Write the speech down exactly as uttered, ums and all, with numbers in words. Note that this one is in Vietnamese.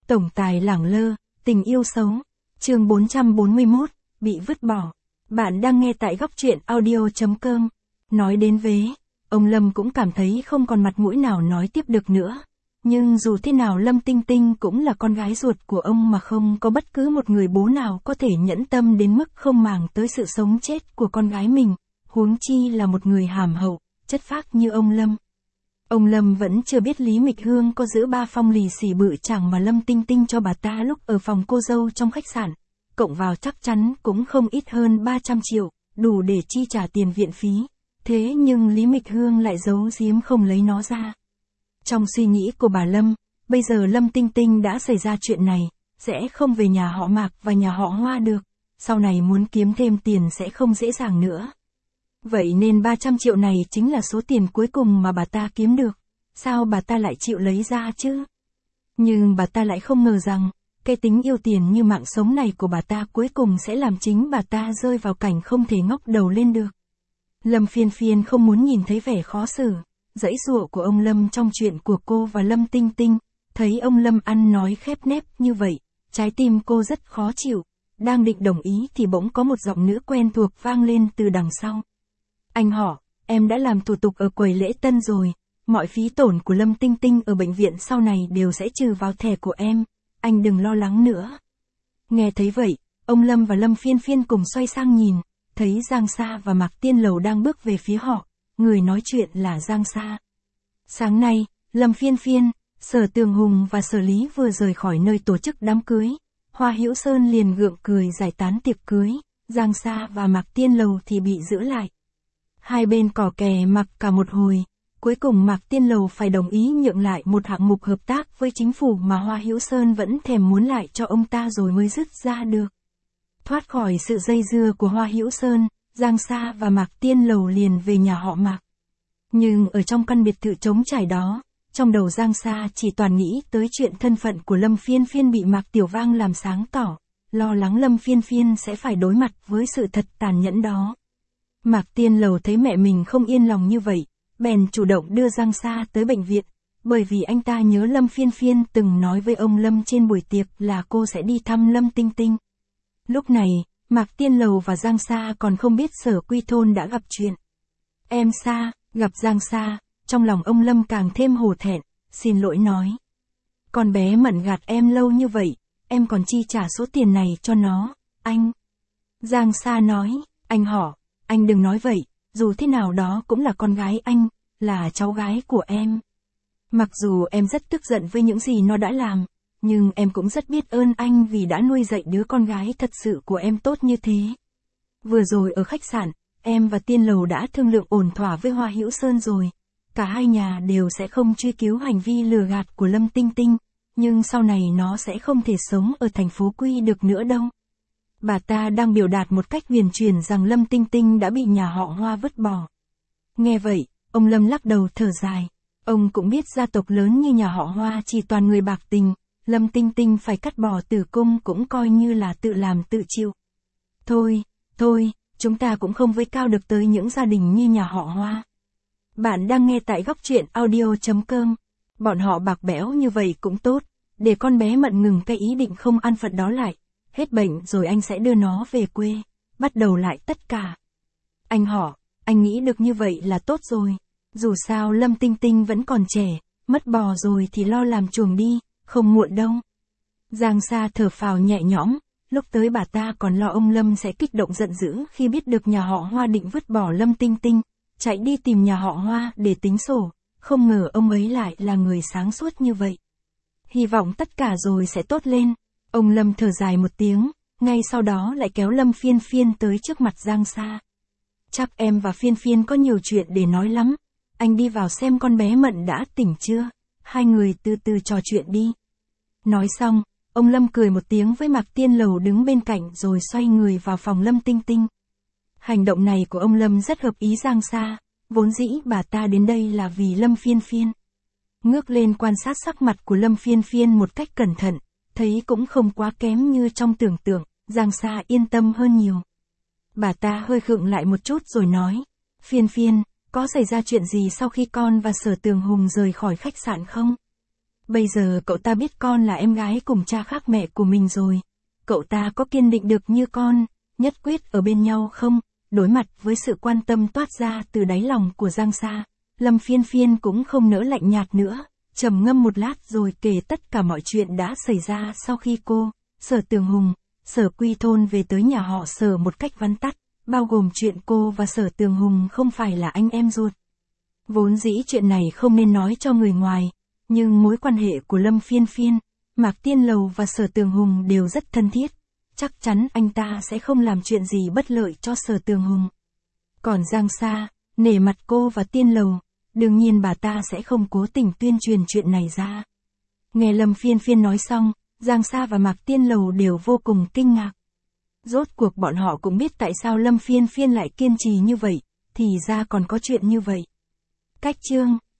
Tổng tài lẳng lơ, tình yêu xấu. Chương bốn trăm bốn mươi mốt, bị vứt bỏ. Bạn đang nghe tại góc truyện audio chấm com. Nói đến vế, ông Lâm cũng cảm thấy không còn mặt mũi nào nói tiếp được nữa. Nhưng dù thế nào Lâm Tinh Tinh cũng là con gái ruột của ông mà không có bất cứ một người bố nào có thể nhẫn tâm đến mức không màng tới sự sống chết của con gái mình, huống chi là một người hàm hậu, chất phác như ông Lâm. Ông Lâm vẫn chưa biết Lý Mịch Hương có giữ ba phong lì xì bự chảng mà Lâm Tinh Tinh cho bà ta lúc ở phòng cô dâu trong khách sạn, cộng vào chắc chắn cũng không ít hơn ba trăm triệu, đủ để chi trả tiền viện phí. Thế nhưng Lý Mịch Hương lại giấu giếm không lấy nó ra. Trong suy nghĩ của bà Lâm, bây giờ Lâm Tinh Tinh đã xảy ra chuyện này, sẽ không về nhà họ Mạc và nhà họ Hoa được, sau này muốn kiếm thêm tiền sẽ không dễ dàng nữa. Vậy nên ba trăm triệu này chính là số tiền cuối cùng mà bà ta kiếm được, sao bà ta lại chịu lấy ra chứ? Nhưng bà ta lại không ngờ rằng, cái tính yêu tiền như mạng sống này của bà ta cuối cùng sẽ làm chính bà ta rơi vào cảnh không thể ngóc đầu lên được. Lâm Phiên Phiên không muốn nhìn thấy vẻ khó xử, giãy giụa của ông Lâm trong chuyện của cô và Lâm Tinh Tinh, thấy ông Lâm ăn nói khép nép như vậy, trái tim cô rất khó chịu, đang định đồng ý thì bỗng có một giọng nữ quen thuộc vang lên từ đằng sau. Anh họ, em đã làm thủ tục ở quầy lễ tân rồi, mọi phí tổn của Lâm Tinh Tinh ở bệnh viện sau này đều sẽ trừ vào thẻ của em, anh đừng lo lắng nữa. Nghe thấy vậy, ông Lâm và Lâm Phiên Phiên cùng xoay sang nhìn, thấy Giang Sa và Mạc Tiên Lầu đang bước về phía họ, người nói chuyện là Giang Sa. Sáng nay, Lâm Phiên Phiên, Sở Tường Hùng và Sở Lý vừa rời khỏi nơi tổ chức đám cưới, Hoa Hữu Sơn liền gượng cười giải tán tiệc cưới, Giang Sa và Mạc Tiên Lầu thì bị giữ lại. Hai bên cò kè mặc cả một hồi, cuối cùng Mạc Tiên Lầu phải đồng ý nhượng lại một hạng mục hợp tác với chính phủ mà Hoa Hữu Sơn vẫn thèm muốn lại cho ông ta rồi mới dứt ra được. Thoát khỏi sự dây dưa của Hoa Hữu Sơn, Giang Sa và Mạc Tiên Lầu liền về nhà họ Mạc. Nhưng ở trong căn biệt thự trống trải đó, trong đầu Giang Sa chỉ toàn nghĩ tới chuyện thân phận của Lâm Phiên Phiên bị Mạc Tiểu Vang làm sáng tỏ, lo lắng Lâm Phiên Phiên sẽ phải đối mặt với sự thật tàn nhẫn đó. Mạc Tiên Lầu thấy mẹ mình không yên lòng như vậy, bèn chủ động đưa Giang Sa tới bệnh viện, bởi vì anh ta nhớ Lâm Phiên Phiên từng nói với ông Lâm trên buổi tiệc là cô sẽ đi thăm Lâm Tinh Tinh. Lúc này, Mạc Tiên Lầu và Giang Sa còn không biết Sở Quy Thôn đã gặp chuyện. Em Sa, gặp Giang Sa, trong lòng ông Lâm càng thêm hổ thẹn, xin lỗi nói. Con bé Mận gạt em lâu như vậy, em còn chi trả số tiền này cho nó, anh. Giang Sa nói, anh họ, anh đừng nói vậy, dù thế nào đó cũng là con gái anh, là cháu gái của em. Mặc dù em rất tức giận với những gì nó đã làm, nhưng em cũng rất biết ơn anh vì đã nuôi dạy đứa con gái thật sự của em tốt như thế. Vừa rồi ở khách sạn, em và Tiên Lầu đã thương lượng ổn thỏa với Hoa Hữu Sơn rồi. Cả hai nhà đều sẽ không truy cứu hành vi lừa gạt của Lâm Tinh Tinh, nhưng sau này nó sẽ không thể sống ở thành phố Quy được nữa đâu. Bà ta đang biểu đạt một cách huyền chuyển rằng Lâm Tinh Tinh đã bị nhà họ Hoa vứt bỏ. Nghe vậy, ông Lâm lắc đầu thở dài. Ông cũng biết gia tộc lớn như nhà họ Hoa chỉ toàn người bạc tình, Lâm Tinh Tinh phải cắt bỏ tử cung cũng coi như là tự làm tự chịu. Thôi, thôi, chúng ta cũng không với cao được tới những gia đình như nhà họ Hoa. Bạn đang nghe tại góc truyện audio chấm com. Bọn họ bạc bẽo như vậy cũng tốt, để con bé Mận ngừng cái ý định không an phận đó lại. Hết bệnh rồi anh sẽ đưa nó về quê, bắt đầu lại tất cả. Anh họ, anh nghĩ được như vậy là tốt rồi. Dù sao Lâm Tinh Tinh vẫn còn trẻ, mất bò rồi thì lo làm chuồng đi, không muộn đâu. Giang Sa thở phào nhẹ nhõm, lúc tới bà ta còn lo ông Lâm sẽ kích động giận dữ khi biết được nhà họ Hoa định vứt bỏ Lâm Tinh Tinh, chạy đi tìm nhà họ Hoa để tính sổ, không ngờ ông ấy lại là người sáng suốt như vậy. Hy vọng tất cả rồi sẽ tốt lên. Ông Lâm thở dài một tiếng, ngay sau đó lại kéo Lâm Phiên Phiên tới trước mặt Giang Sa. Chắc em và Phiên Phiên có nhiều chuyện để nói lắm, anh đi vào xem con bé Mận đã tỉnh chưa, hai người từ từ trò chuyện đi. Nói xong, ông Lâm cười một tiếng với Mạc Tiên Lầu đứng bên cạnh rồi xoay người vào phòng Lâm Tinh Tinh. Hành động này của ông Lâm rất hợp ý Giang Sa, vốn dĩ bà ta đến đây là vì Lâm Phiên Phiên. Ngước lên quan sát sắc mặt của Lâm Phiên Phiên một cách cẩn thận, thấy cũng không quá kém như trong tưởng tượng, Giang Sa yên tâm hơn nhiều. Bà ta hơi khựng lại một chút rồi nói, Phiên Phiên, có xảy ra chuyện gì sau khi con và Sở Tường Hùng rời khỏi khách sạn không? Bây giờ cậu ta biết con là em gái cùng cha khác mẹ của mình rồi. Cậu ta có kiên định được như con, nhất quyết ở bên nhau không? Đối mặt với sự quan tâm toát ra từ đáy lòng của Giang Sa, Lâm Phiên Phiên cũng không nỡ lạnh nhạt nữa, trầm ngâm một lát rồi kể tất cả mọi chuyện đã xảy ra sau khi cô, Sở Tường Hùng, Sở Quy Thôn về tới nhà họ Sở một cách vắn tắt, bao gồm chuyện cô và Sở Tường Hùng không phải là anh em ruột. Vốn dĩ chuyện này không nên nói cho người ngoài, nhưng mối quan hệ của Lâm Phiên Phiên, Mạc Tiên Lầu và Sở Tường Hùng đều rất thân thiết. Chắc chắn anh ta sẽ không làm chuyện gì bất lợi cho Sở Tường Hùng. Còn Giang Sa, nể mặt cô và Tiên Lầu, đương nhiên bà ta sẽ không cố tình tuyên truyền chuyện này ra. Nghe Lâm Phiên Phiên nói xong, Giang Sa và Mạc Tiên Lầu đều vô cùng kinh ngạc. Rốt cuộc bọn họ cũng biết tại sao Lâm Phiên Phiên lại kiên trì như vậy, thì ra còn có chuyện như vậy. Cách chương